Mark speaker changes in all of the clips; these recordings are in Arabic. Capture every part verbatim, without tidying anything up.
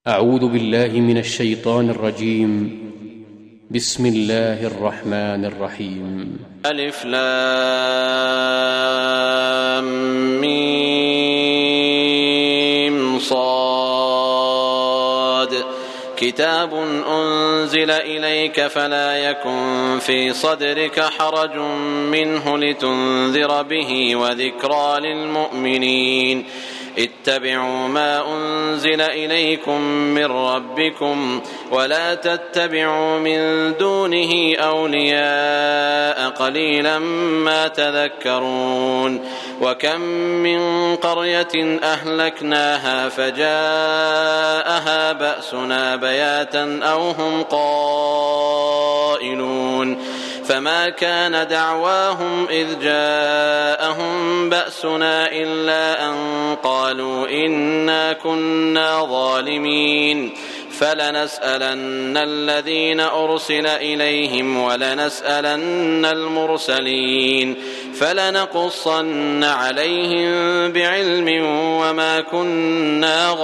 Speaker 1: أعوذ بالله من الشيطان الرجيم. بسم الله الرحمن الرحيم.
Speaker 2: ألف لام ميم صاد كتاب أنزل إليك فلا يكن في صدرك حرج منه لتنذر به وذكرى للمؤمنين. اتبعوا ما أنزل إليكم من ربكم ولا تتبعوا من دونه أولياء قليلا ما تذكرون. وكم من قرية أهلكناها فجاءها بأسنا بياتا أو هم قائلون فما كان دعواهم إذ جاءهم بأسنا إلا أن قالوا إنا كنا ظالمين. فلنسألن الذين أرسل إليهم ولنسألن المرسلين فلنقصن عليهم بعلم وما كنا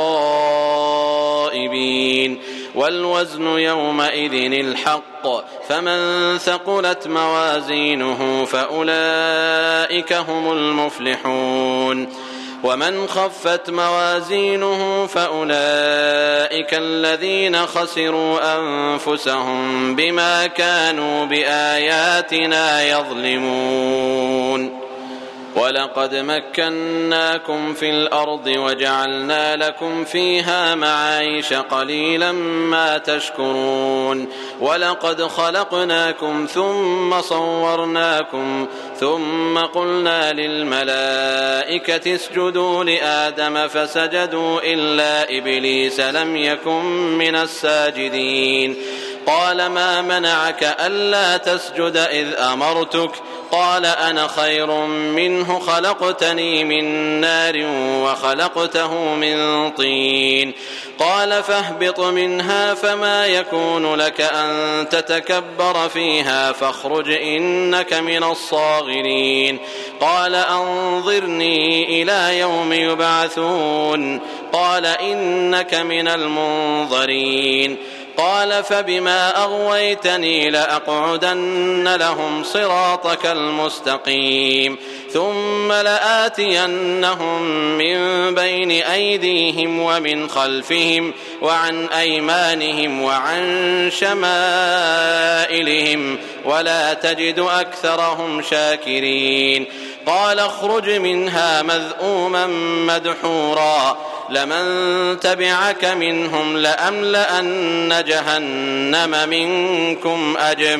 Speaker 2: غائبين. والوزن يومئذ الحق فمن ثقلت موازينه فأولئك هم المفلحون ومن خفت موازينه فأولئك الذين خسروا أنفسهم بما كانوا بآياتنا يظلمون. ولقد مكناكم في الأرض وجعلنا لكم فيها معايش قليلا ما تشكرون. ولقد خلقناكم ثم صورناكم ثم قلنا للملائكة اسجدوا لآدم فسجدوا إلا إبليس لم يكن من الساجدين. قال ما منعك ألا تسجد إذ أمرتك؟ قال أنا خير منه خلقتني من نار وخلقته من طين. قال فاهبط منها فما يكون لك أن تتكبر فيها فاخرج إنك من الصاغرين. قال أنظرني إلى يوم يبعثون. قال إنك من المنظرين. قال فبما أغويتني لأقعدن لهم صراطك المستقيم ثم لآتينهم من بين أيديهم ومن خلفهم وعن أيمانهم وعن شمائلهم ولا تجد أكثرهم شاكرين. قال اخرج منها مذءوما مدحورا لمن تبعك منهم لأملأن جهنم منكم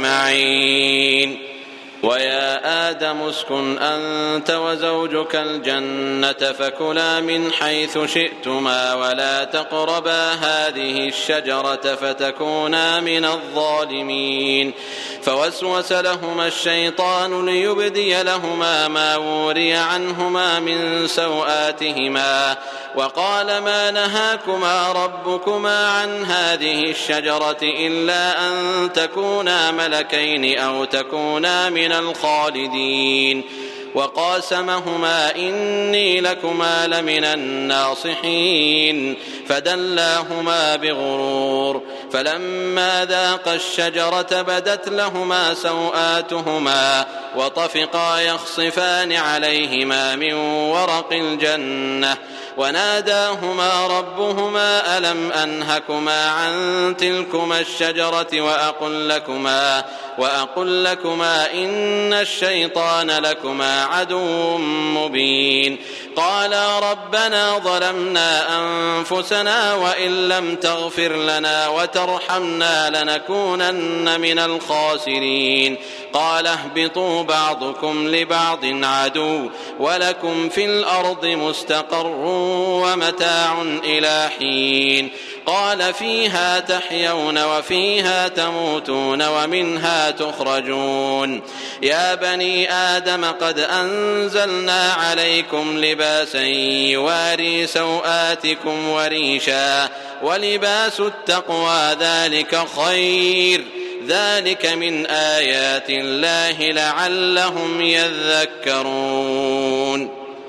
Speaker 2: أجمعين. ويا آدم اسكن أنت وزوجك الجنة فكلا من حيث شئتما ولا تقربا هذه الشجرة فتكونا من الظالمين. فوسوس لهما الشيطان ليبدي لهما ما وري عنهما من سوآتهما وقال ما نهاكما ربكما عن هذه الشجرة إلا أن تكونا ملكين أو تكونا من الخالدين. وقاسمهما إني لكما لمن الناصحين فدلاهما بغرور. فلما ذاقا الشجرة بدت لهما سوآتهما وطفقا يخصفان عليهما من ورق الجنة وناداهما ربهما ألم أنهكما عن تلكما الشجرة وأقل لكما, وأقل لكما إن الشيطان لكما عدو مبين. قالا ربنا ظلمنا أنفسنا وإن لم تغفر لنا وترحمنا لنكونن من الخاسرين. قال اهبطوا بعضكم لبعض عدو ولكم في الأرض مستقر ومتاع إلى حين. قال فيها تحيون وفيها تموتون ومنها تخرجون. يا بني آدم قد أنزلنا عليكم لباسا يواري سوآتكم وريشا ولباس التقوى ذلك خير ذلك من آيات الله لعلهم يذكرون.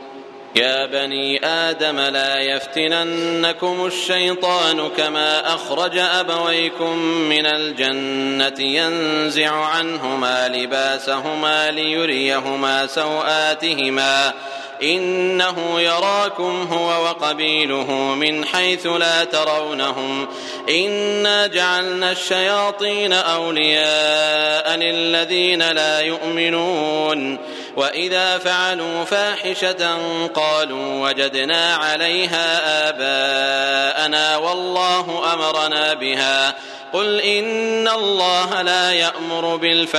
Speaker 2: يا بني آدم لا يفتننكم الشيطان كما أخرج أبويكم من الجنة ينزع عنهما لباسهما ليريهما سوآتهما إنه يراكم هو وقبيله من حيث لا ترونهم إنا جعلنا الشياطين أولياء للذين لا يؤمنون وإذا فعلوا فاحشة قالوا وجدنا عليها آباءنا والله أمرنا بها قل إن الله لا يأمر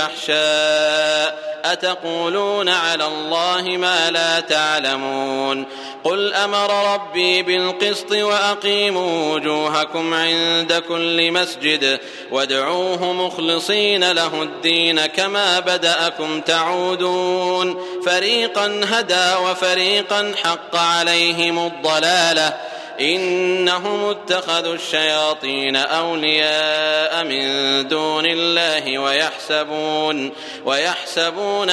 Speaker 2: بالفحشاء أتقولون على الله ما لا تعلمون قل أمر ربي بالقسط وأقيموا وجوهكم عند كل مسجد وادعوه مخلصين له الدين كما بدأكم تعودون فريقا هدى وفريقا حق عليهم الضلالة إنهم اتخذوا الشياطين أولياء من دون الله ويحسبون, ويحسبون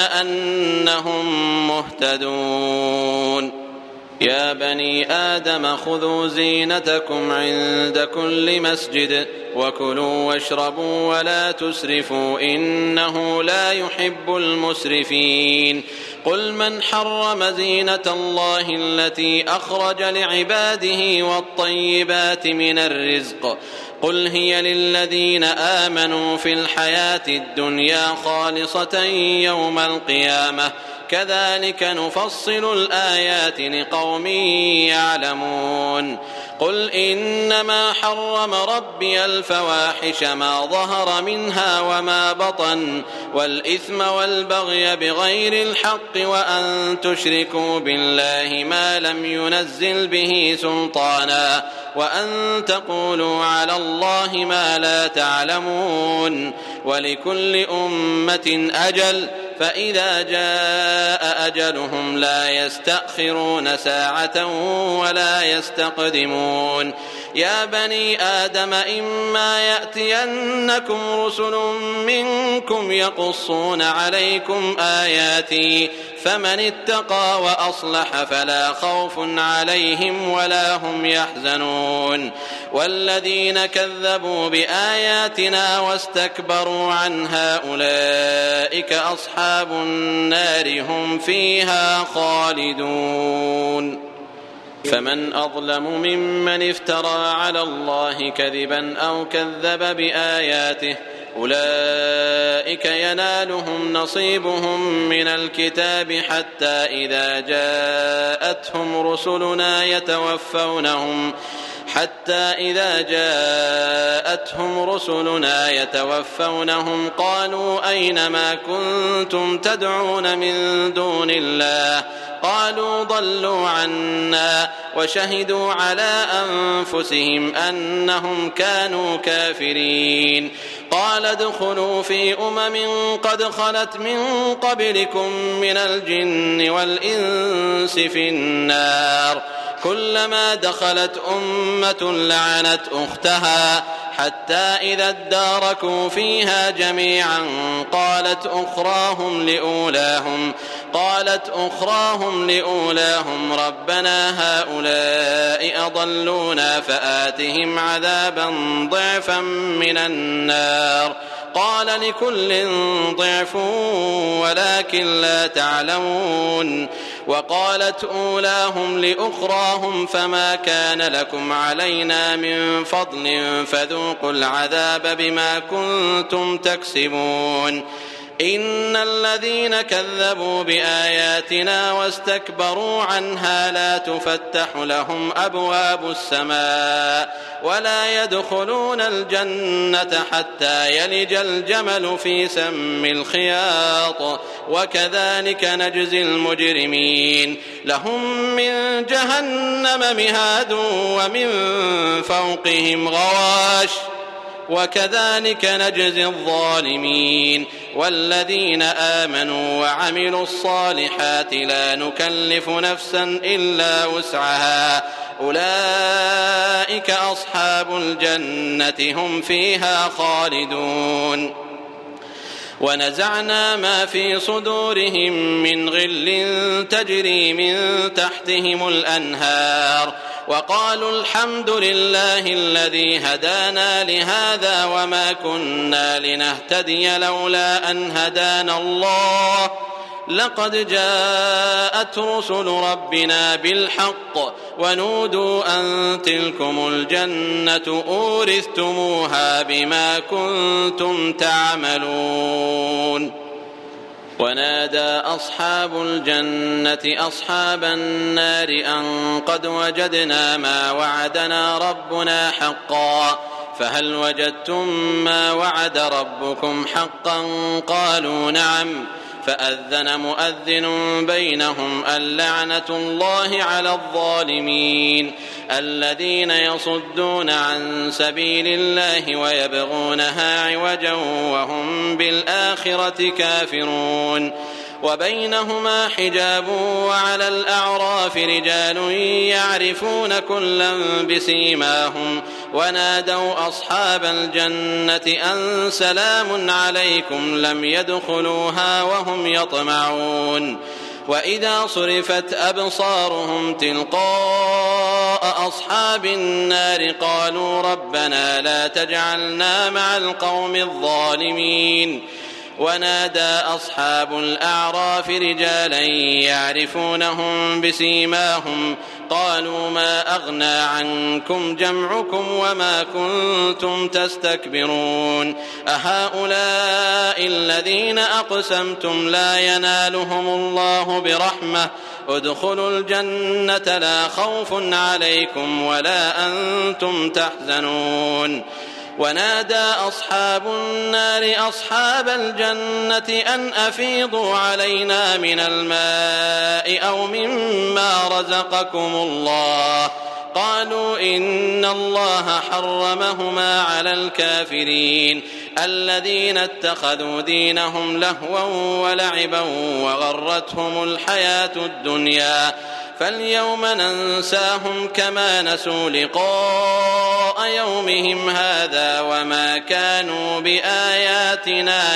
Speaker 2: أنهم مهتدون يا بني آدم خذوا زينتكم عند كل مسجد وكلوا واشربوا ولا تسرفوا إنه لا يحب المسرفين قل من حرم زينة الله التي أخرج لعباده والطيبات من الرزق قل هي للذين آمنوا في الحياة الدنيا خالصة يوم القيامة كذلك نفصل الآيات لقوم يعلمون قل إنما حرم ربي الفواحش ما ظهر منها وما بطن والإثم والبغي بغير الحق وأن تشركوا بالله ما لم ينزل به سلطانا وأن تقولوا على الله ما لا تعلمون ولكل أمة أجل فإذا جاء أجلهم لا يستأخرون ساعة ولا يستقدمون يا بني آدم إما يأتينكم رسل منكم يقصون عليكم آياتي فمن اتقى وأصلح فلا خوف عليهم ولا هم يحزنون والذين كذبوا بآياتنا واستكبروا عنها أولئك أصحاب النار هم فيها خالدون فمن أظلم ممن افترى على الله كذبا أو كذب بآياته أولئك ينالهم نصيبهم من الكتاب حتى إذا جاءتهم رسلنا يتوفونهم حتى إذا جاءتهم رسلنا يتوفونهم قالوا أين ما كنتم تدعون من دون الله قالوا ضلوا عنا وشهدوا على أنفسهم أنهم كانوا كافرين قال ادخلوا في أمم قد خلت من قبلكم من الجن والإنس في النار كلما دخلت أمة لعنت أختها حتى إذا اداركوا فيها جميعا قالت أخراهم لأولاهم قالت أخراهم لأولاهم ربنا هؤلاء أضلونا فآتهم عذابا ضعفا من النار قال لكل ضعف ولكن لا تعلمون وقالت أولاهم لأخراهم فما كان لكم علينا من فضل فذوقوا العذاب بما كنتم تكسبون إن الذين كذبوا بآياتنا واستكبروا عنها لا تفتح لهم أبواب السماء ولا يدخلون الجنة حتى يلج الجمل في سم الخياط وكذلك نجزي المجرمين لهم من جهنم مهاد ومن فوقهم غواش وكذلك نجزي الظالمين والذين آمنوا وعملوا الصالحات لا نكلف نفسا إلا وسعها أولئك أصحاب الجنة هم فيها خالدون ونزعنا ما في صدورهم من غل تجري من تحتهم الأنهار وقالوا الحمد لله الذي هدانا لهذا وما كنا لنهتدي لولا أن هدانا الله لقد جاءت رسل ربنا بالحق ونودوا أن تلكم الجنة أورثتموها بما كنتم تعملون. ونادى أصحاب الجنة أصحاب النار أن قد وجدنا ما وعدنا ربنا حقا فهل وجدتم ما وعد ربكم حقا قالوا نعم فأذن مؤذن بينهم اللعنة الله على الظالمين الذين يصدون عن سبيل الله ويبغونها عوجا وهم بالآخرة كافرون. وبينهما حجاب وعلى الأعراف رجال يعرفون كلا بسيماهم ونادوا أصحاب الجنة أن سلام عليكم لم يدخلوها وهم يطمعون. وإذا صرفت أبصارهم تلقاء أصحاب النار قالوا ربنا لا تجعلنا مع القوم الظالمين. ونادى أصحاب الأعراف رجالا يعرفونهم بسيماهم قالوا ما أغنى عنكم جمعكم وما كنتم تستكبرون أهؤلاء الذين أقسمتم لا ينالهم الله برحمة ادخلوا الجنة لا خوف عليكم ولا أنتم تحزنون. ونادى أصحاب النار أصحاب الجنة أن أفيضوا علينا من الماء أو مما رزقكم الله قالوا إن الله حرمهما على الكافرين الذين اتخذوا دينهم لهوا ولعبا وغرتهم الحياة الدنيا فاليوم ننساهم كما نسوا لقاء يومهم هذا وما كانوا بآياتنا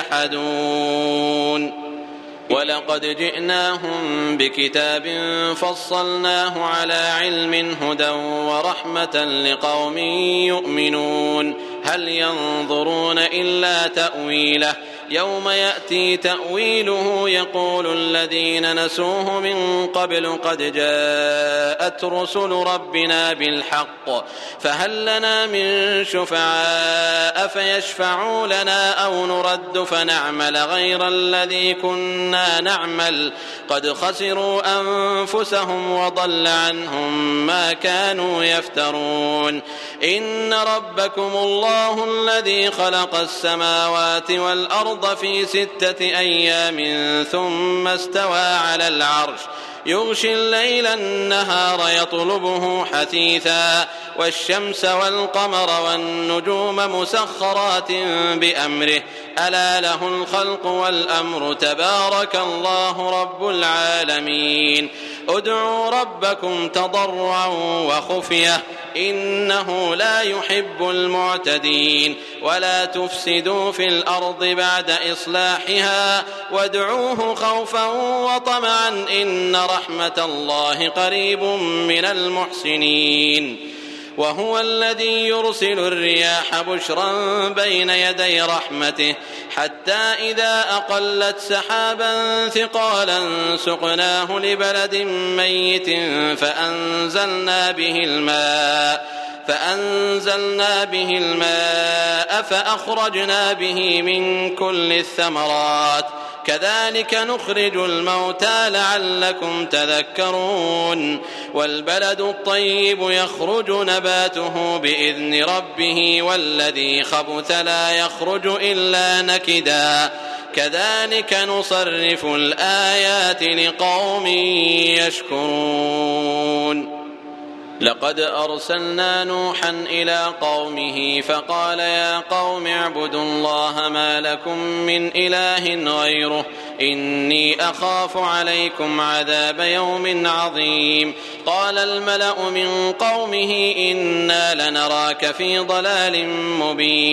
Speaker 2: يجحدون. ولقد جئناهم بكتاب فصلناه على علم هدى ورحمة لقوم يؤمنون هل ينظرون إلا تأويله يوم يأتي تأويله يقول الذين نسوه من قبل قد جاءت رسل ربنا بالحق فهل لنا من شفعاء فيشفعوا لنا أو نرد فنعمل غير الذي كنا نعمل قد خسروا أنفسهم وضل عنهم ما كانوا يفترون. إن ربكم الله الذي خلق السماوات والأرض في ستة أيام ثم استوى على العرش يغشي الليل النهار يطلبه حثيثا والشمس والقمر والنجوم مسخرات بأمره ألا له الخلق والأمر تبارك الله رب العالمين. ادعوا ربكم تضرعا وخفية إنه لا يحب المعتدين ولا تفسدوا في الأرض بعد إصلاحها وادعوه خوفا وطمعا إن رحمة الله قريب من المحسنين. وهو الذي يرسل الرياح بشرا بين يدي رحمته حتى إذا أقلت سحابا ثقالا سقناه لبلد ميت فأنزلنا به الماء فأنزلنا به الماء فأخرجنا به من كل الثمرات كذلك نخرج الموتى لعلكم تذكرون. والبلد الطيب يخرج نباته بإذن ربه والذي خبث لا يخرج إلا نكدا كذلك نصرف الآيات لقوم يشكرون. لقد أرسلنا نوحا إلى قومه فقال يا قوم اعبدوا الله ما لكم من إله غيره إني أخاف عليكم عذاب يوم عظيم. قال الملأ من قومه إنا لنراك في ضلال مبين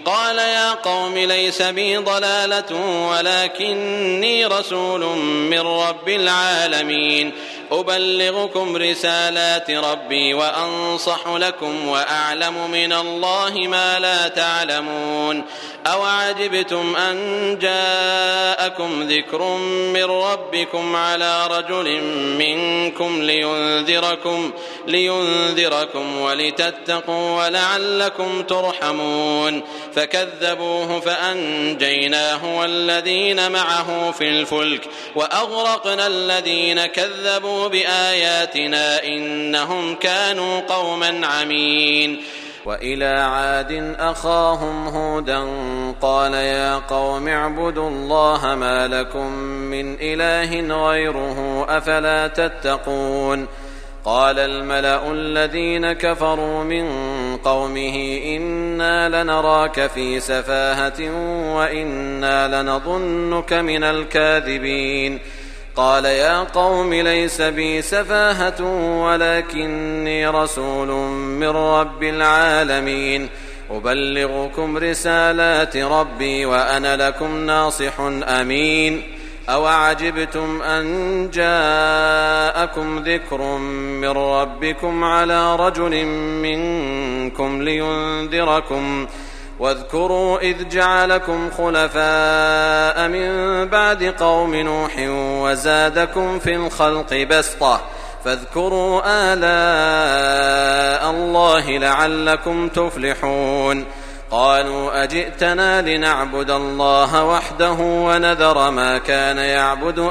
Speaker 2: قال يا قوم ليس بي ضلالة ولكني رسول من رب العالمين أبلغكم رسالات ربي وأنصح لكم وأعلم من الله ما لا تعلمون أوعجبتم أن جاءكم ذكر من ربكم على رجل منكم لينذركم, لينذركم ولتتقوا ولعلكم ترحمون فكذبوه فأنجيناه والذين معه في الفلك وأغرقنا الذين كذبوا بآياتنا إنهم كانوا قوما عمين وإلى عاد أخاهم هودا قال يا قوم اعبدوا الله ما لكم من إله غيره أفلا تتقون قال الملأ الذين كفروا من قومه إنا لنراك في سفاهة وإنا لنظنك من الكاذبين قال يا قوم ليس بي سفاهة ولكني رسول من رب العالمين أبلغكم رسالات ربي وأنا لكم ناصح أمين أوعجبتم أن جاءكم ذكر من ربكم على رجل منكم لينذركم واذكروا إذ جعلكم خلفاء من بعد قوم نوح وزادكم في الخلق بسطة فاذكروا آلاء الله لعلكم تفلحون قالوا أجئتنا لنعبد الله وحده ونذر ما كان يعبد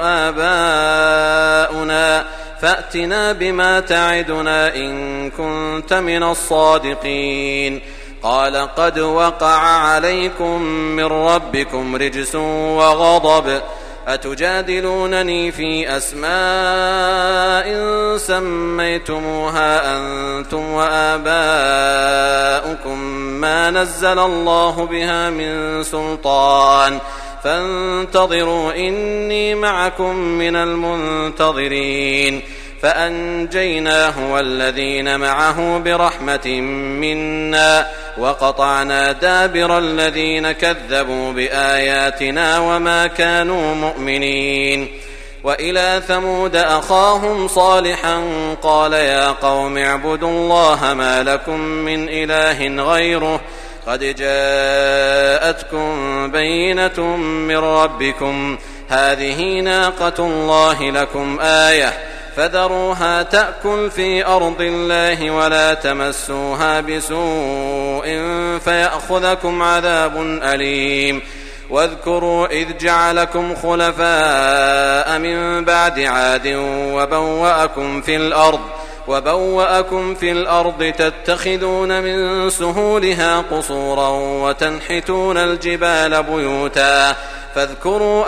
Speaker 2: آباؤنا فأتنا بما تعدنا إن كنت من الصادقين قال قد وقع عليكم من ربكم رجس وغضب أتجادلونني في أسماء سميتموها أنتم وآباؤكم ما نزل الله بها من سلطان فانتظروا إني معكم من المنتظرين فأنجيناه والذين معه برحمة منا وقطعنا دابر الذين كذبوا بآياتنا وما كانوا مؤمنين وإلى ثمود أخاهم صالحا قال يا قوم اعبدوا الله ما لكم من إله غيره قد جاءتكم بينة من ربكم هذه ناقة الله لكم آية فذروها تأكل في أرض الله ولا تمسوها بسوء فيأخذكم عذاب أليم واذكروا إذ جعلكم خلفاء من بعد عاد وبوأكم في الأرض وبوأكم في الأرض تتخذون من سهولها قصورا وتنحتون الجبال بيوتا فاذكروا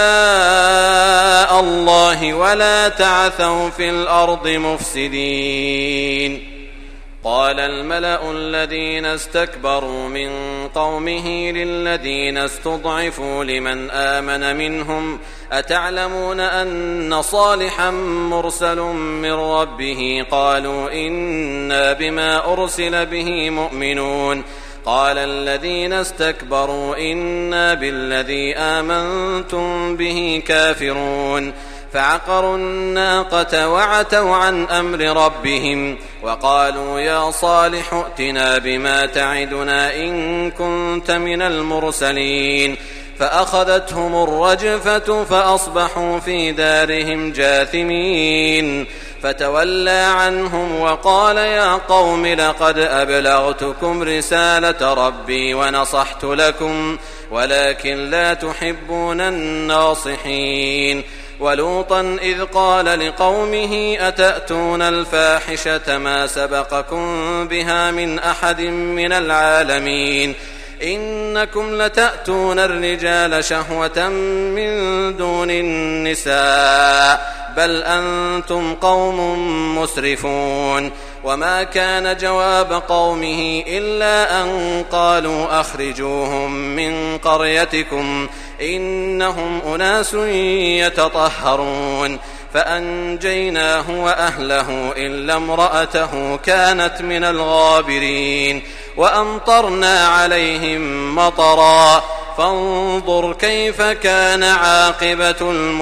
Speaker 2: آلاء الله ولا تعثوا في الأرض مفسدين قال الملأ الذين استكبروا من قومه للذين استضعفوا لمن آمن منهم أتعلمون أن صالحا مرسل من ربه قالوا إنا بما أرسل به مؤمنون قال الذين استكبروا إنا بالذي آمنتم به كافرون فعقروا الناقة وعتوا عن أمر ربهم وقالوا يا صالح ائتنا بما تعدنا إن كنت من المرسلين فأخذتهم الرجفة فأصبحوا في دارهم جاثمين فتولى عنهم وقال يا قوم لقد أبلغتكم رسالة ربي ونصحت لكم ولكن لا تحبون الناصحين ولوطا إذ قال لقومه أتأتون الفاحشة ما سبقكم بها من أحد من العالمين إنكم لتأتون الرجال شهوة من دون النساء بل أنتم قوم مسرفون وما كان جواب قومه إلا أن قالوا أخرجوهم من قريتكم إنهم أناس يتطهرون فأنجيناه وأهله إلا امرأته كانت من الغابرين وأمطرنا عليهم مطرا فانظر كيف كان عاقبة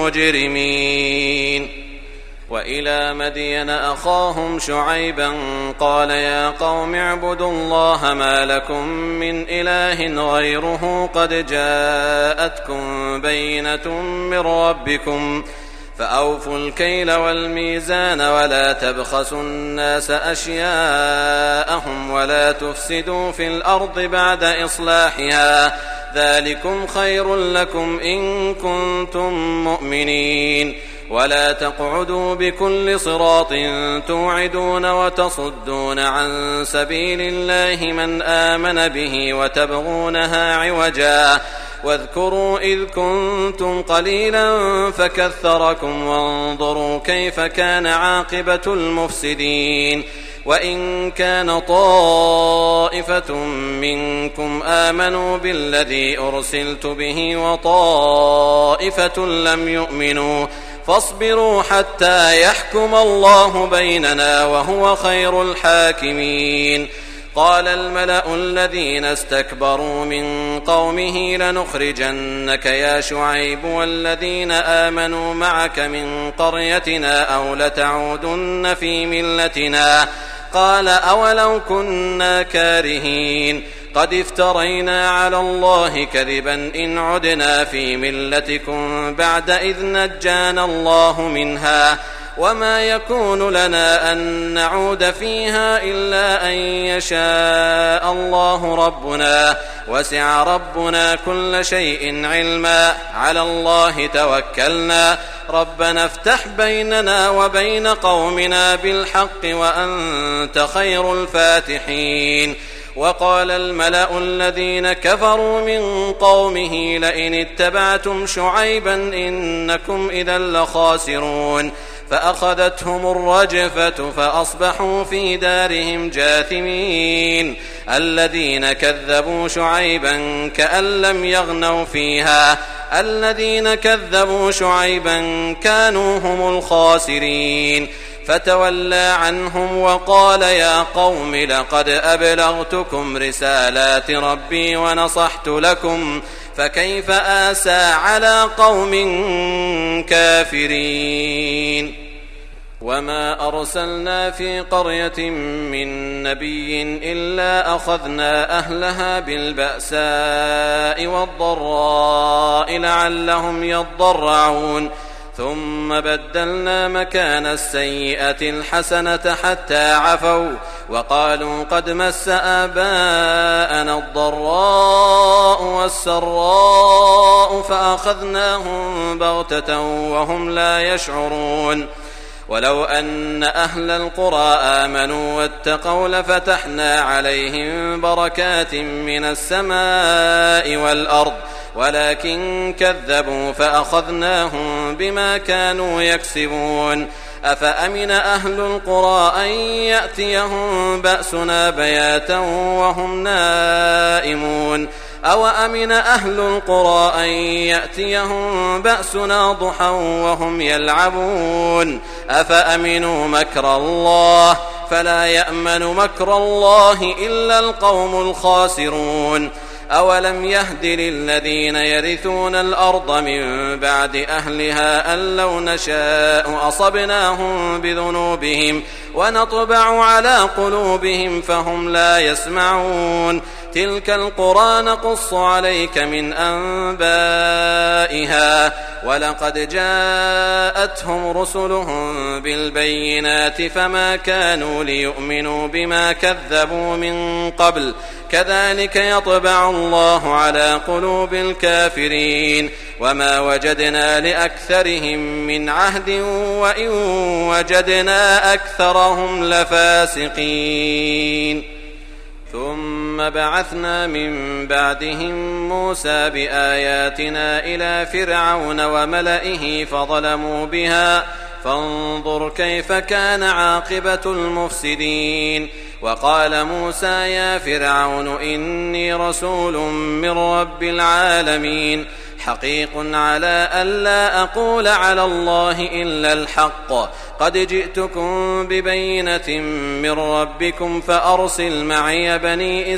Speaker 2: المجرمين. وإلى مدين أخاهم شعيبا قال يا قوم اعبدوا الله ما لكم من إله غيره قد جاءتكم بينة من ربكم فأوفوا الكيل والميزان ولا تبخسوا الناس أشياءهم ولا تفسدوا في الأرض بعد إصلاحها ذلكم خير لكم إن كنتم مؤمنين. ولا تقعدوا بكل صراط توعدون وتصدون عن سبيل الله من آمن به وتبغونها عوجا واذكروا إذ كنتم قليلا فكثركم وانظروا كيف كان عاقبة المفسدين. وإن كان طائفة منكم آمنوا بالذي أرسلت به وطائفة لم يؤمنوا فاصبروا حتى يحكم الله بيننا وهو خير الحاكمين. قال الملأ الذين استكبروا من قومه لنخرجنك يا شعيب والذين آمنوا معك من قريتنا أو لتعودن في ملتنا قال أولو كنا كارهين قد افترينا على الله كذبا إن عدنا في ملتكم بعد إذ نجانا الله منها وما يكون لنا أن نعود فيها إلا أن يشاء الله ربنا وسع ربنا كل شيء علما على الله توكلنا ربنا افتح بيننا وبين قومنا بالحق وأنت خير الفاتحين. وقال الملأ الذين كفروا من قومه لئن اتبعتم شعيبا إنكم إذا لخاسرون فأخذتهم الرجفة فأصبحوا في دارهم جاثمين. الذين كذبوا شعيبا كأن لم يغنوا فيها الذين كذبوا شعيبا كانوا هم الخاسرين. فتولى عنهم وقال يا قوم لقد أبلغتكم رسالات ربي ونصحت لكم فكيف آسى على قوم كافرين. وما أرسلنا في قرية من نبي إلا أخذنا أهلها بالبأساء والضراء لعلهم يضرعون ثم بدلنا مكان السيئة الحسنة حتى عفوا وقالوا قد مس آباءنا الضراء والسراء فأخذناهم بغتة وهم لا يشعرون. ولو أن أهل القرى آمنوا واتقوا لفتحنا عليهم بركات من السماء والأرض ولكن كذبوا فأخذناهم بما كانوا يكسبون. أفأمن أهل القرى أن يأتيهم بأسنا بياتا وهم نائمون أو أمن أهل القرى أن يأتيهم بأسنا ضحى وهم يلعبون أفأمنوا مكر الله فلا يأمن مكر الله إلا القوم الخاسرون. أولم يهد للذين يرثون الأرض من بعد أهلها أن لو نشاء أصبناهم بذنوبهم ونطبع على قلوبهم فهم لا يسمعون. تلك القرى نقص عليك من أنبائها ولقد جاءتهم رسلهم بالبينات فما كانوا ليؤمنوا بما كذبوا من قبل كذلك يطبع الله على قلوب الكافرين. وما وجدنا لأكثرهم من عهد وإن وجدنا أكثرهم لفاسقين. ثم بعثنا من بعدهم موسى بآياتنا إلى فرعون وملئه فظلموا بها فانظر كيف كان عاقبة المفسدين. وقال موسى يا فرعون إني رسول من رب العالمين حقيق على ألا أقول على الله إلا الحق قد جئتكم ببينة من ربكم فأرسل معي بني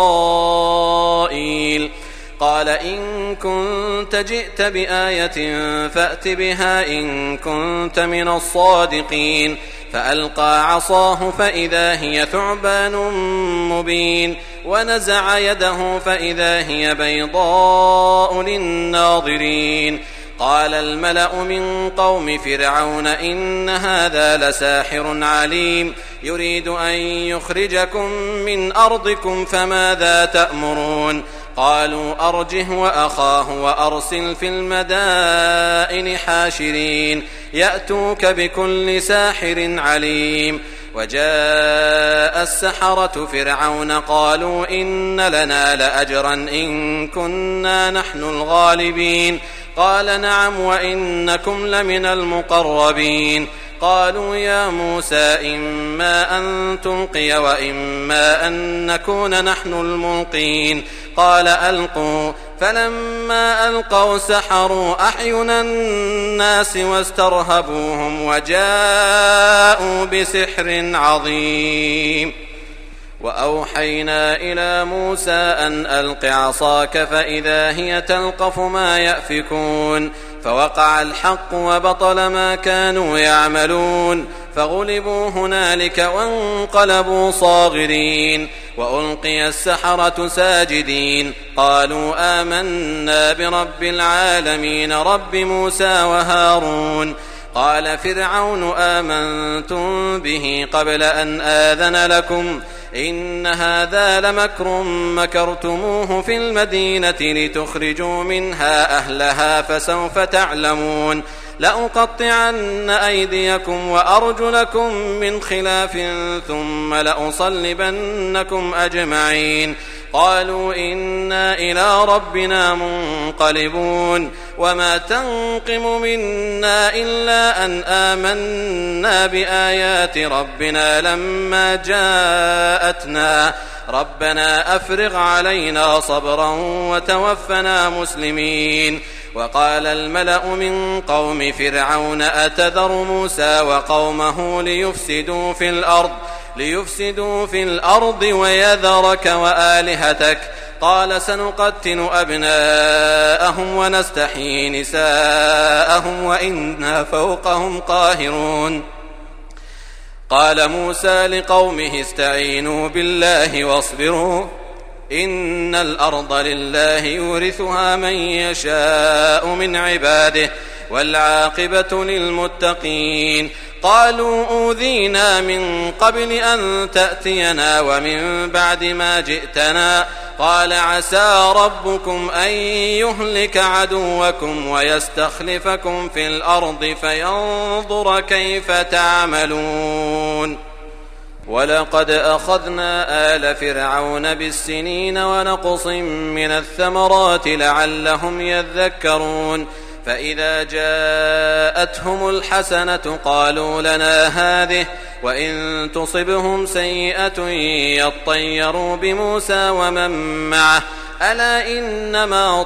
Speaker 2: إسرائيل قال إن كنت جئت بآية فأت بها إن كنت من الصادقين فألقى عصاه فإذا هي ثعبان مبين ونزع يده فإذا هي بيضاء للناظرين قال الملأ من قوم فرعون إن هذا لساحر عليم يريد أن يخرجكم من أرضكم فماذا تأمرون قالوا أرجه وأخاه وأرسل في المدائن حاشرين يأتوك بكل ساحر عليم وجاء السحرة فرعون قالوا إن لنا لأجرا إن كنا نحن الغالبين قال نعم وإنكم لمن المقربين قالوا يا موسى إما أن تلقي وإما أن نكون نحن الملقين قال ألقوا فلما ألقوا سحروا أعين الناس واسترهبوهم وجاءوا بسحر عظيم وأوحينا إلى موسى أن ألق عصاك فإذا هي تلقف ما يأفكون فوقع الحق وبطل ما كانوا يعملون فغلبوا هنالك وانقلبوا صاغرين وألقي السحرة ساجدين قالوا آمنا برب العالمين رب موسى وهارون قال فرعون آمنتم به قبل أن آذن لكم إن هذا لمكر مكرتموه في المدينة لتخرجوا منها أهلها فسوف تعلمون لأقطعن أيديكم وأرجلكم من خلاف ثم لأصلبنكم أجمعين قالوا إنا إلى ربنا منقلبون وما تنقم منا إلا أن آمنا بآيات ربنا لما جاءتنا ربنا أفرغ علينا صبرا وتوفنا مسلمين وقال الملأ من قوم فرعون أتذر موسى وقومه ليفسدوا في الأرض ليفسدوا في الأرض ويذرك وآلهتك قال سنقتل أبناءهم ونستحيي نساءهم وإنا فوقهم قاهرون قال موسى لقومه استعينوا بالله واصبروا إن الأرض لله يورثها من يشاء من عباده والعاقبة للمتقين قالوا أوذينا من قبل أن تأتينا ومن بعد ما جئتنا قال عسى ربكم أن يهلك عدوكم ويستخلفكم في الأرض فينظر كيف تعملون ولقد أخذنا آل فرعون بالسنين ونقص من الثمرات لعلهم يذكرون فإذا جاءتهم الحسنة قالوا لنا هذه وإن تصبهم سيئة يطيروا بموسى ومن معه ألا إنما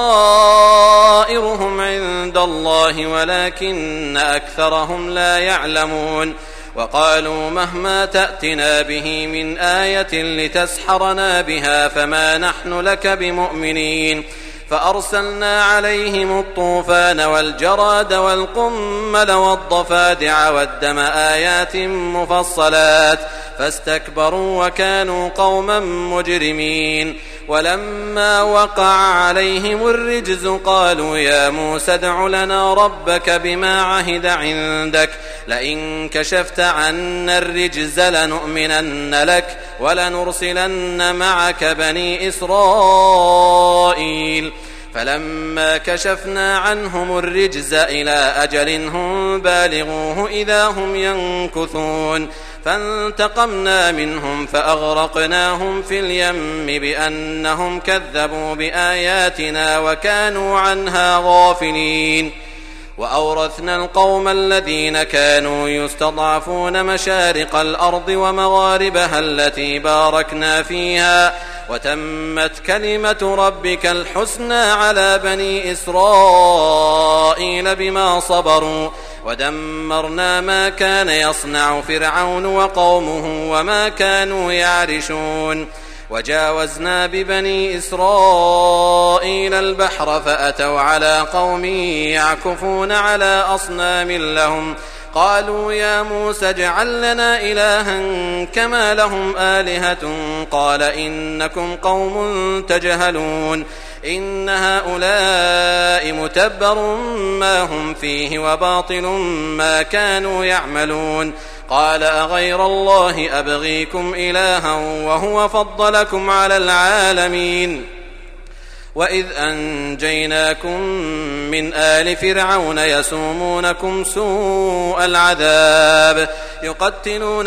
Speaker 2: طائرهم عند الله ولكن أكثرهم لا يعلمون وقالوا مهما تأتنا به من آية لتسحرنا بها فما نحن لك بمؤمنين فأرسلنا عليهم الطوفان والجراد والقمل والضفادع والدم آيات مفصلات فاستكبروا وكانوا قوما مجرمين ولما وقع عليهم الرجز قالوا يا موسى ادع لنا ربك بما عهد عندك لئن كشفت عنا الرجز لنؤمنن لك ولنرسلن معك بني إسرائيل فلما كشفنا عنهم الرجز إلى أجل هم بالغوه إذا هم ينكثون فانتقمنا منهم فأغرقناهم في اليم بأنهم كذبوا بآياتنا وكانوا عنها غافلين وأورثنا القوم الذين كانوا يستضعفون مشارق الأرض ومغاربها التي باركنا فيها وتمت كلمة ربك الحسنى على بني إسرائيل بما صبروا ودمرنا ما كان يصنع فرعون وقومه وما كانوا يعرشون وجاوزنا ببني إسرائيل البحر فأتوا على قوم يعكفون على أصنام لهم قالوا يا موسى اجعل لنا إلها كما لهم آلهة قال إنكم قوم تجهلون إن هؤلاء متبر ما هم فيه وباطل ما كانوا يعملون قال أغير الله أبغيكم إلها وهو فضلكم على العالمين وإذ أنجيناكم من آل فرعون يسومونكم سوء العذاب يقتلون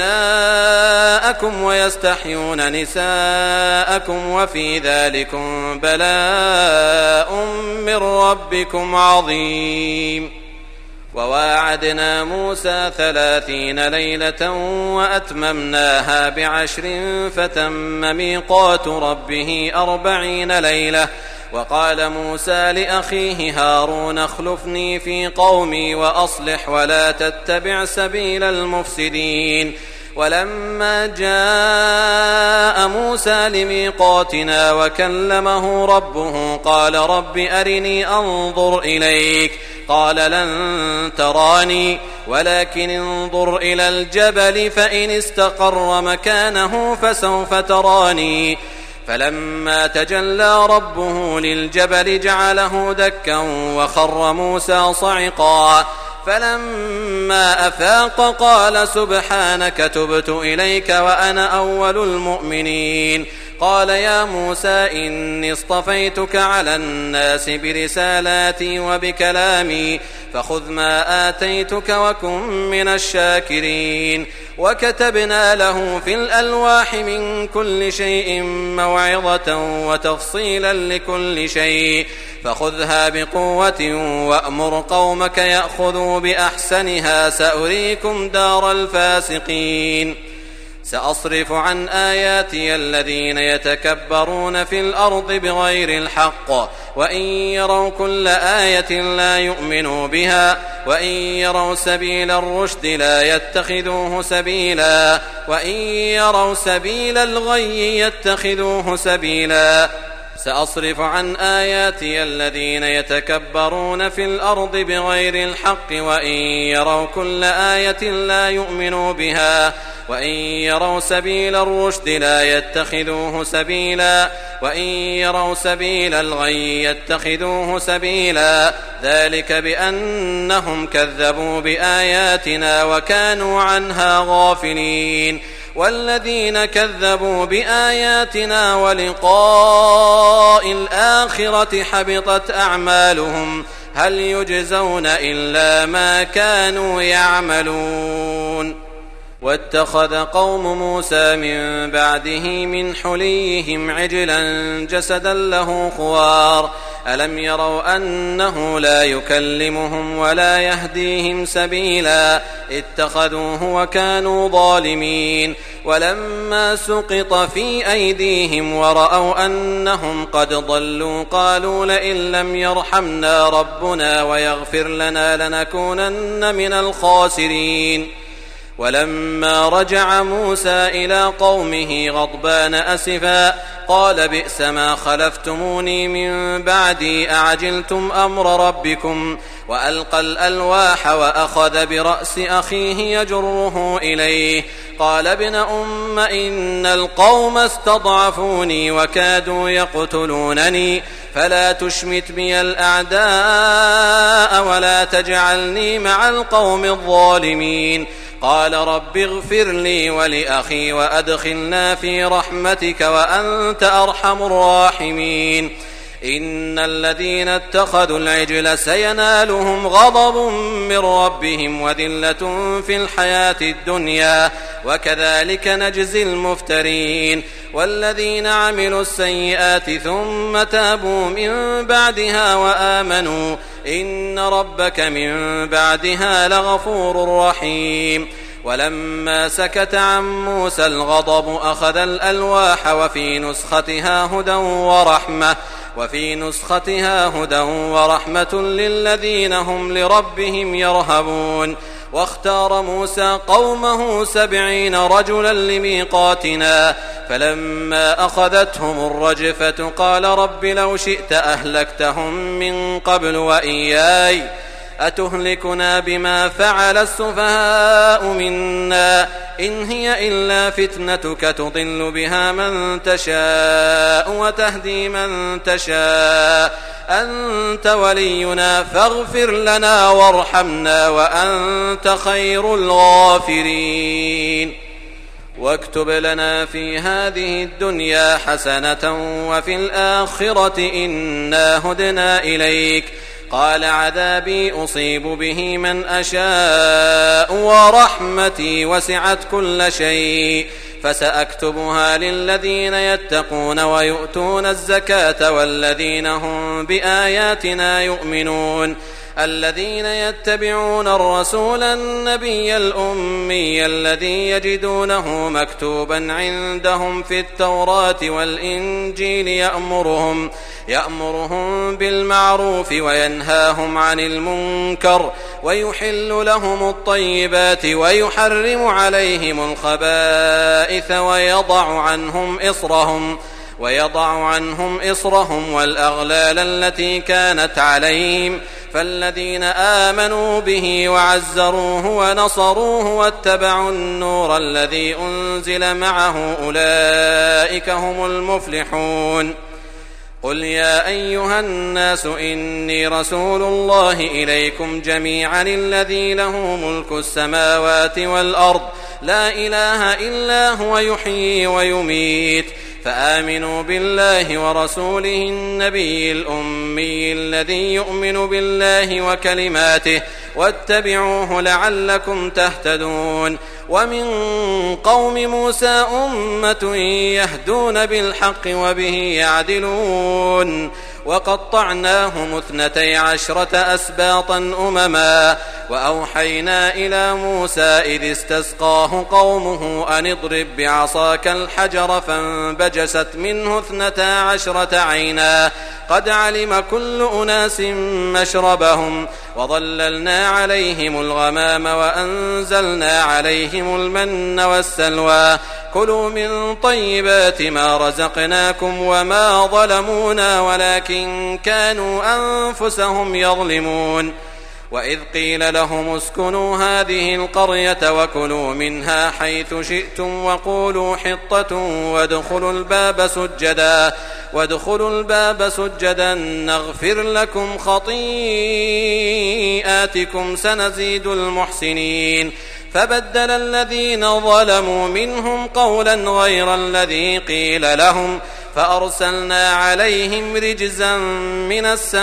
Speaker 2: أبناءكم ويستحيون نساءكم وفي ذلكم بلاء من ربكم عظيم وواعدنا موسى ثلاثين ليلة وأتممناها بعشر فتم ميقات ربه أربعين ليلة وقال موسى لأخيه هارون اخلفني في قومي وأصلح ولا تتبع سبيل المفسدين ولما جاء موسى لميقاتنا وكلمه ربه قال رب أرني أنظر إليك قال لن تراني ولكن انظر إلى الجبل فإن استقر مكانه فسوف تراني فلما تجلى ربه للجبل جعله دكا وخر موسى صعقا فلما أفاق قال سبحانك تبت إليك وأنا أول المؤمنين قال يا موسى إني اصطفيتك على الناس برسالاتي وبكلامي فخذ ما آتيتك وكن من الشاكرين وكتبنا له في الألواح من كل شيء موعظة وتفصيلا لكل شيء فخذها بقوة وأمر قومك يأخذوا بأحسنها سأريكم دار الفاسقين سأصرف عن آياتي الذين يتكبرون في الأرض بغير الحق وإن يروا كل آية لا يؤمنوا بها وإن يروا سبيل الرشد لا يتخذوه سبيلا وإن يروا سبيل الغي يتخذوه سبيلا سأصرف عن آياتي الذين يتكبرون في الأرض بغير الحق وإن يروا كل آية لا يؤمنوا بها وإن يروا سبيل الرشد لا يتخذوه سبيلا وإن يروا سبيل الغي يتخذوه سبيلا ذلك بأنهم كذبوا بآياتنا وكانوا عنها غافلين والذين كذبوا بآياتنا ولقاء الآخرة حبطت أعمالهم هل يجزون إلا ما كانوا يعملون واتخذ قوم موسى من بعده من حليهم عجلا جسدا له خوار ألم يروا أنه لا يكلمهم ولا يهديهم سبيلا اتخذوه وكانوا ظالمين ولما سقط في أيديهم ورأوا أنهم قد ضلوا قالوا لئن لم يرحمنا ربنا ويغفر لنا لنكونن من الخاسرين ولما رجع موسى إلى قومه غضبان أسفا قال بئس ما خلفتموني من بعدي أعجلتم أمر ربكم وألقى الألواح وأخذ برأس أخيه يجره إليه قال ابن أم إن القوم استضعفوني وكادوا يقتلونني فلا تشمت بي الأعداء ولا تجعلني مع القوم الظالمين قال رب اغفر لي ولأخي وأدخلنا في رحمتك وأنت أرحم الراحمين إن الذين اتخذوا العجل سينالهم غضب من ربهم وذلة في الحياة الدنيا وكذلك نجزي المفترين والذين عملوا السيئات ثم تابوا من بعدها وآمنوا إن ربك من بعدها لغفور رحيم. ولما سكت عن موسى الغضب أخذ الألواح وفي نسختها هدى ورحمة وفي نسختها هدى ورحمة للذين هم لربهم يرهبون. واختار موسى قومه سبعين رجلا لميقاتنا فلما أخذتهم الرجفة قال رب لو شئت أهلكتهم من قبل وإياي أتهلكنا بما فعل السفهاء منا إن هي إلا فتنتك تضل بها من تشاء وتهدي من تشاء أنت ولينا فاغفر لنا وارحمنا وأنت خير الغافرين. واكتب لنا في هذه الدنيا حسنة وفي الآخرة إنا هدنا إليك قال عذابي أصيب به من أشاء ورحمتي وسعت كل شيء فسأكتبها للذين يتقون ويؤتون الزكاة والذين هم بآياتنا يؤمنون الذين يتبعون الرسول النبي الأمي الذي يجدونه مكتوبا عندهم في التوراة والإنجيل يأمرهم يأمرهم بالمعروف وينهاهم عن المنكر ويحل لهم الطيبات ويحرم عليهم الخبائث ويضع عنهم إصرهم ويضع عنهم إصرهم والأغلال التي كانت عليهم فالذين آمنوا به وعزروه ونصروه واتبعوا النور الذي أنزل معه أولئك هم المفلحون. قل يا أيها الناس إني رسول الله إليكم جميعا الذي له ملك السماوات والأرض لا إله إلا هو يحيي ويميت فآمنوا بالله ورسوله النبي الأمي الذي يؤمن بالله وكلماته واتبعوه لعلكم تهتدون. ومن قوم موسى أمة يهدون بالحق وبه يعدلون وقطعناهم اثنتي عشرة أسباطا أمما وأوحينا إلى موسى إذ استسقاه قومه أن اضرب بعصاك الحجر فانبجست منه اثنتا عشرة عينا قد علم كل أناس مشربهم وظللنا عليهم الغمام وأنزلنا عليهم المن والسلوى كلوا من طيبات ما رزقناكم وما ظلمونا ولكن كانوا أنفسهم يظلمون. وإذ قيل لهم اسكنوا هذه القرية وكلوا منها حيث شئتم وقولوا حطة وادخلوا الباب سجدا وادخلوا الباب سجدا نغفر لكم خطيئاتكم سنزيد المحسنين. فبدل الذين ظلموا منهم قولا غير الذي قيل لهم فأرسلنا عليهم رجزا من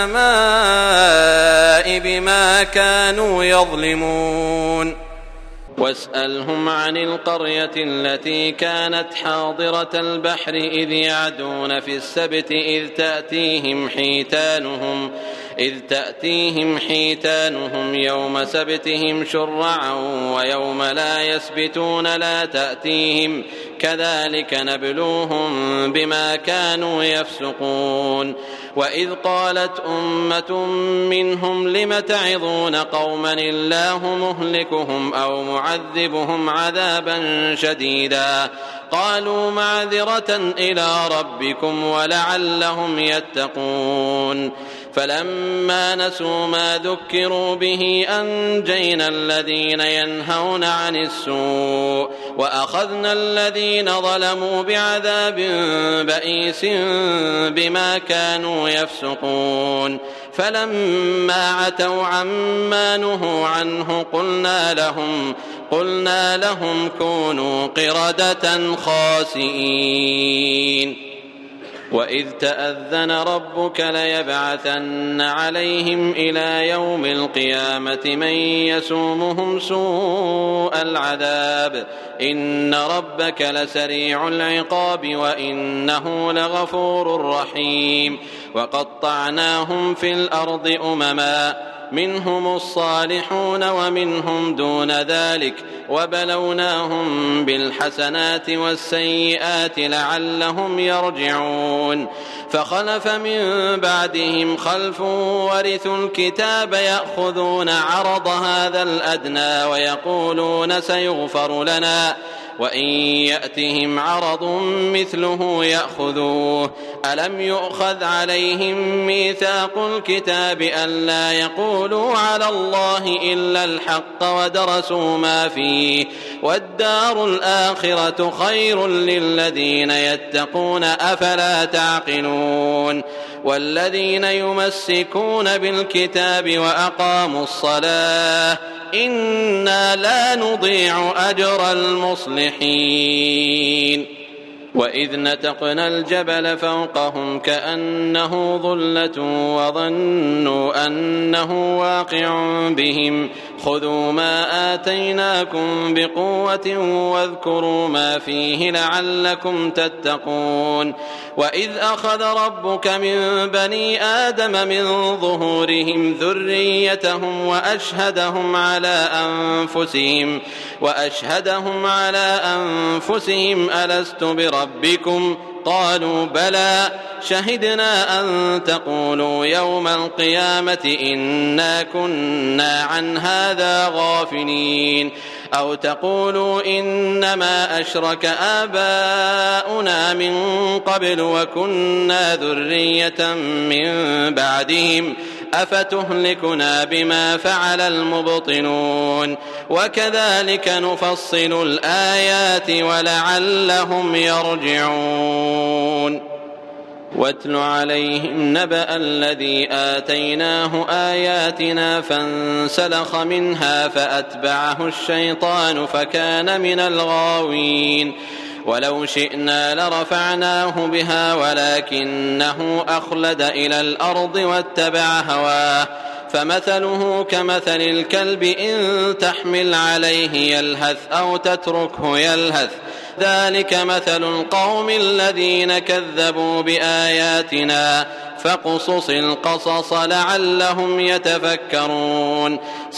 Speaker 2: السماء بما كانوا يظلمون. واسألهم عن القرية التي كانت حاضرة البحر إذ يعدون في السبت إذ تأتيهم حيتانهم إذ تأتيهم حيتانهم يوم سبتهم شرعا ويوم لا يسبتون لا تأتيهم كذلك نبلوهم بما كانوا يفسقون. وإذ قالت أمة منهم لم تعظون قوما الله مهلكهم أو معذبهم عذابا شديدا قالوا معذرة إلى ربكم ولعلهم يتقون. فلما نسوا ما ذكروا به أنجينا الذين ينهون عن السوء وأخذنا الذين ظلموا بعذاب بئيس بما كانوا يفسقون. فلما عتوا عما نهوا عنه قلنا لهم قلنا لهم كونوا قردة خاسئين. وإذ تأذن ربك ليبعثن عليهم إلى يوم القيامة من يسومهم سوء العذاب إن ربك لسريع العقاب وإنه لغفور رحيم وقطعناهم في الأرض أمما منهم الصالحون ومنهم دون ذلك وبلوناهم بالحسنات والسيئات لعلهم يرجعون فخلف من بعدهم خلف ورثوا الكتاب يأخذون عرض هذا الأدنى ويقولون سيغفر لنا وإن يأتهم عرض مثله يأخذوه ألم يؤخذ عليهم ميثاق الكتاب ألا يقولوا على الله إلا الحق ودرسوا ما فيه والدار الآخرة خير للذين يتقون أفلا تعقلون والذين يمسكون بالكتاب وأقاموا الصلاة إنا لا نضيع أجر المصلحين وإذ نتقنا الجبل فوقهم كأنه ظلة وظنوا أنه واقع بهم خذوا ما آتيناكم بقوة واذكروا ما فيه لعلكم تتقون وإذ أخذ ربك من بني آدم من ظهورهم ذريتهم وأشهدهم على أنفسهم وأشهدهم على أنفسهم ألست بربكم قالوا بلى شهدنا أن تقولوا يوم القيامة إنا كنا عن هذا غافلين أو تقولوا إنما أشرك آباؤنا من قبل وكنا ذرية من بعدهم أفتهلكنا بما فعل المبطلون وكذلك نفصل الآيات ولعلهم يرجعون واتل عليهم نبأ الذي آتيناه آياتنا فانسلخ منها فأتبعه الشيطان فكان من الغاوين ولو شئنا لرفعناه بها ولكنه أخلد إلى الأرض واتبع هواه فمثله كمثل الكلب إن تحمل عليه يلهث أو تتركه يلهث ذلك مثل القوم الذين كذبوا بآياتنا فاقصص القصص لعلهم يتفكرون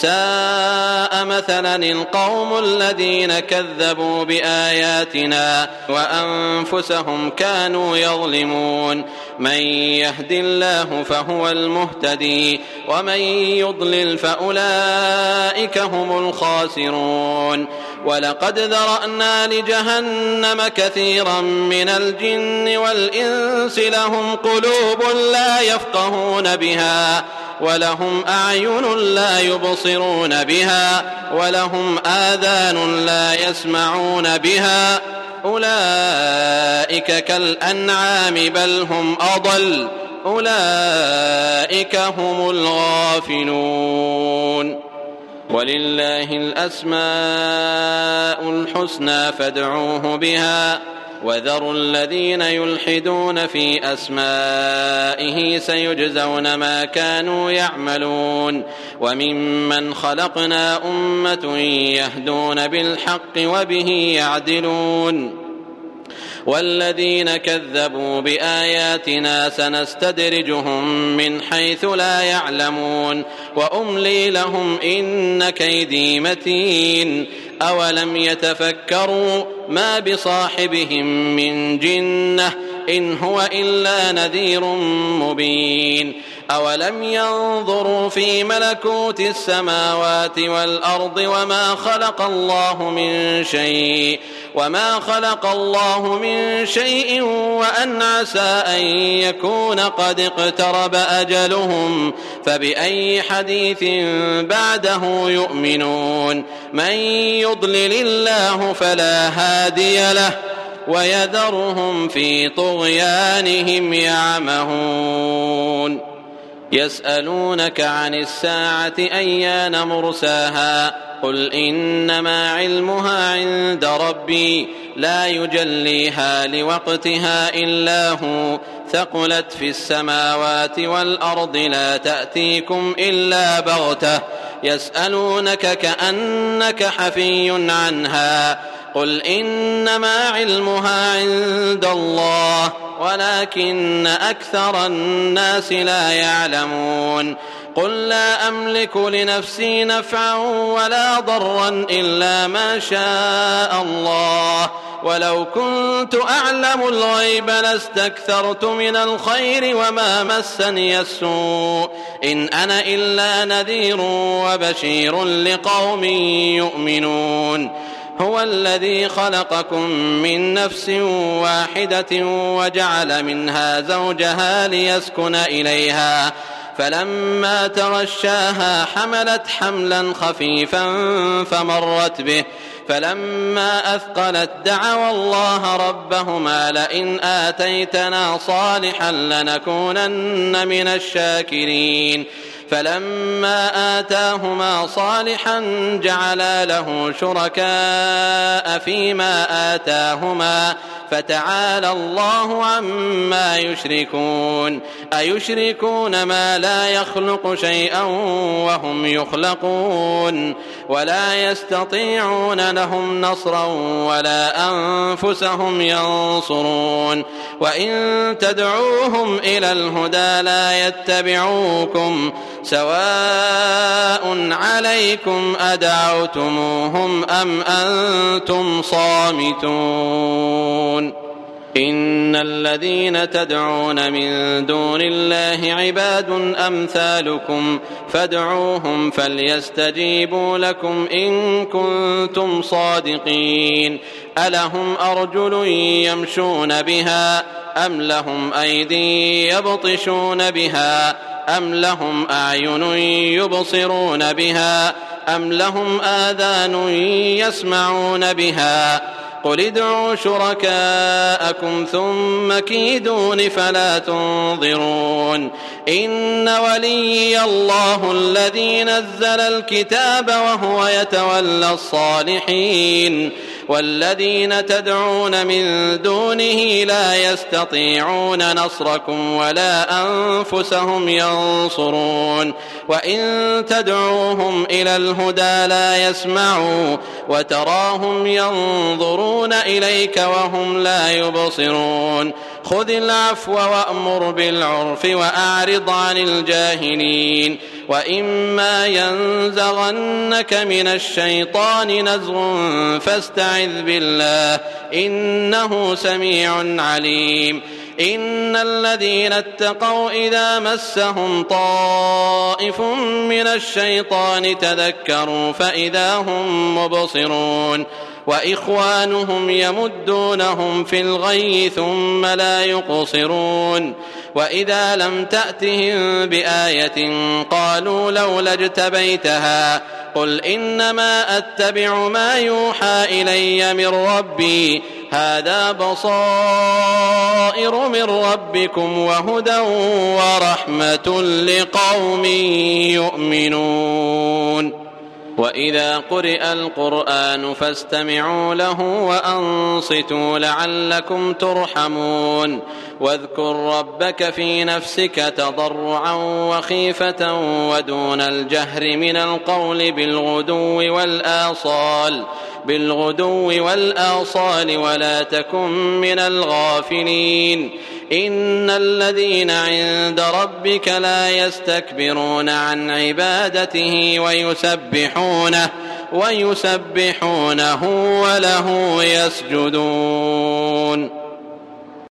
Speaker 2: ساء مثلا القوم الذين كذبوا بآياتنا وأنفسهم كانوا يظلمون من يهد الله فهو المهتدي ومن يضلل فأولئك هم الخاسرون ولقد ذرأنا لجهنم كثيرا من الجن والإنس لهم قلوب لا يفقهون بها ولهم أعين لا يبصرون بها ولهم آذان لا يسمعون بها أولئك كالأنعام بل هم أضل أولئك هم الغافلون ولله الأسماء الحسنى فادعوه بها وذروا الذين يلحدون في أسمائه سيجزون ما كانوا يعملون وممن خلقنا أمة يهدون بالحق وبه يعدلون والذين كذبوا بآياتنا سنستدرجهم من حيث لا يعلمون وأملي لهم إن كيدي متين أولم يتفكروا ما بصاحبهم من جنة إن هو إلا نذير مبين أولم ينظروا في ملكوت السماوات والأرض وما خلق الله من شيء وما خلق الله من شيء وأن عسى أن يكون قد اقترب أجلهم فبأي حديث بعده يؤمنون من يضلل الله فلا هادي له ويذرهم في طغيانهم يعمهون يسألونك عن الساعة أيان مرساها قل إنما علمها عند ربي لا يجليها لوقتها إلا هو ثقلت في السماوات والأرض لا تأتيكم إلا بغتة يسألونك كأنك حفي عنها قل إنما علمها عند الله ولكن أكثر الناس لا يعلمون قل لا أملك لنفسي نفعا ولا ضرا إلا ما شاء الله ولو كنت أعلم الغيب لاستكثرت من الخير وما مسني السوء إن أنا إلا نذير وبشير لقوم يؤمنون هو الذي خلقكم من نفس واحدة وجعل منها زوجها ليسكن إليها فلما تغشاها حملت حملا خفيفا فمرت به فلما أثقلت دعوا الله ربهما لئن آتيتنا صالحا لنكونن من الشاكرين فلما آتاهما صالحا جعلا له شركاء فيما آتاهما فتعالى الله عما يشركون أيشركون ما لا يخلق شيئا وهم يخلقون ولا يستطيعون لهم نصرا ولا أنفسهم ينصرون وإن تدعوهم إلى الهدى لا يتبعوكم سواء عليكم أدعوتموهم أم أنتم صامتون إن الذين تدعون من دون الله عباد أمثالكم فادعوهم فليستجيبوا لكم إن كنتم صادقين ألهم أرجل يمشون بها أم لهم أيدي يبطشون بها أم لهم أعين يبصرون بها أم لهم آذان يسمعون بها قل ادعوا شركاءكم ثم كيدون فلا تنظرون إن وليي الله الذي نزل الكتاب وهو يتولى الصالحين والذين تدعون من دونه لا يستطيعون نصركم ولا أنفسهم ينصرون وإن تدعوهم إلى الهدى لا يسمعوا وتراهم ينظرون إليك وهم لا يبصرون خذ العفو وأمر بالعرف وأعرض عن الجاهلين وإما ينزغنك من الشيطان نزغ فاستعذ بالله إنه سميع عليم إن الذين اتقوا إذا مسهم طائف من الشيطان تذكروا فإذا هم مبصرون وإخوانهم يمدونهم في الغي ثم لا يقصرون وإذا لم تأتهم بآية قالوا لولا اجتبيتها قل إنما أتبع ما يوحى إلي من ربي هذا بصائر من ربكم وهدى ورحمة لقوم يؤمنون وإذا قرئ القرآن فاستمعوا له وأنصتوا لعلكم ترحمون واذكر ربك في نفسك تضرعا وخيفة ودون الجهر من القول بالغدو والآصال بالغدو والآصال ولا تكن من الغافلين إن الذين عند ربك لا يستكبرون عن عبادته ويسبحونه ويسبحونه وله يسجدون